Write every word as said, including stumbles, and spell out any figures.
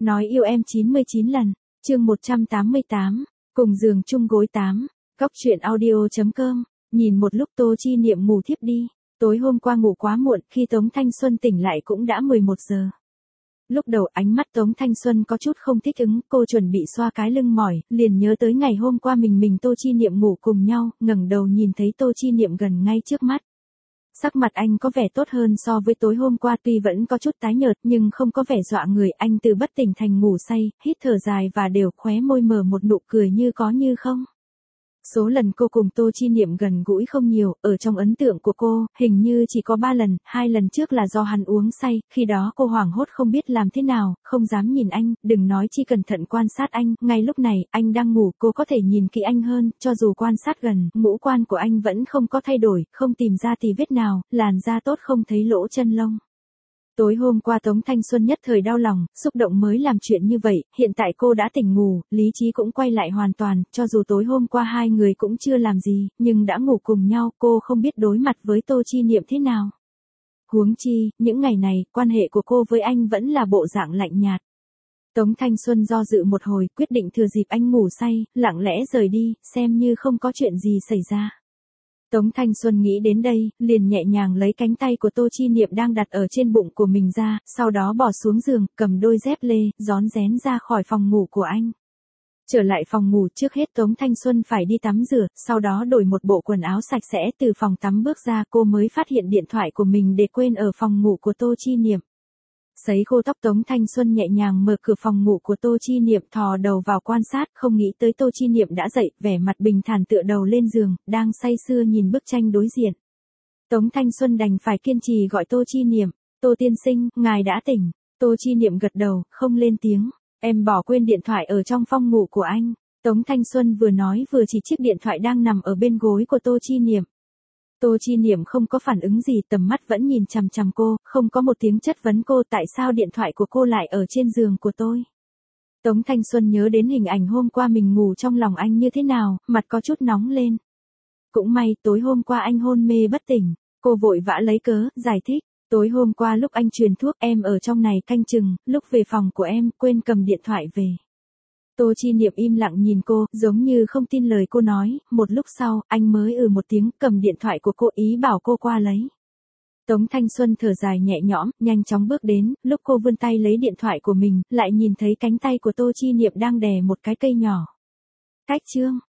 Nói yêu em chín mươi chín lần, chương một trăm tám mươi tám, cùng giường chung gối tám, góc truyện audio.com, nhìn một lúc Tô Chi Niệm ngủ thiếp đi, tối hôm qua ngủ quá muộn, khi Tống Thanh Xuân tỉnh lại cũng đã mười một giờ. Lúc đầu ánh mắt Tống Thanh Xuân có chút không thích ứng, cô chuẩn bị xoa cái lưng mỏi, liền nhớ tới ngày hôm qua mình mình Tô Chi Niệm ngủ cùng nhau, ngẩng đầu nhìn thấy Tô Chi Niệm gần ngay trước mắt. Sắc mặt anh có vẻ tốt hơn so với tối hôm qua, tuy vẫn có chút tái nhợt nhưng không có vẻ dọa người, anh từ bất tỉnh thành ngủ say, hít thở dài và đều khóe môi mở một nụ cười như có như không. Số lần cô cùng Tô Chi Niệm gần gũi không nhiều, ở trong ấn tượng của cô, hình như chỉ có ba lần, hai lần trước là do hắn uống say, khi đó cô hoảng hốt không biết làm thế nào, không dám nhìn anh, đừng nói chi cẩn thận quan sát anh, ngay lúc này, anh đang ngủ, cô có thể nhìn kỹ anh hơn, cho dù quan sát gần, ngũ quan của anh vẫn không có thay đổi, không tìm ra tì vết nào, làn da tốt không thấy lỗ chân lông. Tối hôm qua Tống Thanh Xuân nhất thời đau lòng, xúc động mới làm chuyện như vậy, hiện tại cô đã tỉnh ngủ, lý trí cũng quay lại hoàn toàn, cho dù tối hôm qua hai người cũng chưa làm gì, nhưng đã ngủ cùng nhau, cô không biết đối mặt với Tô Chi Niệm thế nào. Huống chi, những ngày này, quan hệ của cô với anh vẫn là bộ dạng lạnh nhạt. Tống Thanh Xuân do dự một hồi, quyết định thừa dịp anh ngủ say, lặng lẽ rời đi, xem như không có chuyện gì xảy ra. Tống Thanh Xuân nghĩ đến đây, liền nhẹ nhàng lấy cánh tay của Tô Chi Niệm đang đặt ở trên bụng của mình ra, sau đó bỏ xuống giường, cầm đôi dép lê, rón rén ra khỏi phòng ngủ của anh. Trở lại phòng ngủ, trước hết Tống Thanh Xuân phải đi tắm rửa, sau đó đổi một bộ quần áo sạch sẽ, từ phòng tắm bước ra, cô mới phát hiện điện thoại của mình để quên ở phòng ngủ của Tô Chi Niệm. Sấy khô tóc, Tống Thanh Xuân nhẹ nhàng mở cửa phòng ngủ của Tô Chi Niệm, thò đầu vào quan sát, không nghĩ tới Tô Chi Niệm đã dậy, vẻ mặt bình thản tựa đầu lên giường, đang say sưa nhìn bức tranh đối diện. Tống Thanh Xuân đành phải kiên trì gọi Tô Chi Niệm, Tô tiên sinh, ngài đã tỉnh. Tô Chi Niệm gật đầu, không lên tiếng, em bỏ quên điện thoại ở trong phòng ngủ của anh. Tống Thanh Xuân vừa nói vừa chỉ chiếc điện thoại đang nằm ở bên gối của Tô Chi Niệm. Tô Chi Niệm không có phản ứng gì, tầm mắt vẫn nhìn chằm chằm cô, không có một tiếng chất vấn cô tại sao điện thoại của cô lại ở trên giường của tôi. Tống Thanh Xuân nhớ đến hình ảnh hôm qua mình ngủ trong lòng anh như thế nào, mặt có chút nóng lên. Cũng may, tối hôm qua anh hôn mê bất tỉnh, cô vội vã lấy cớ, giải thích, tối hôm qua lúc anh truyền thuốc em ở trong này canh chừng, lúc về phòng của em, quên cầm điện thoại về. Tô Chi Niệm im lặng nhìn cô, giống như không tin lời cô nói, một lúc sau, anh mới ừ một tiếng, cầm điện thoại của cô, ý bảo cô qua lấy. Tống Thanh Xuân thở dài nhẹ nhõm, nhanh chóng bước đến, lúc cô vươn tay lấy điện thoại của mình, lại nhìn thấy cánh tay của Tô Chi Niệm đang đè một cái cây nhỏ. Cách chương.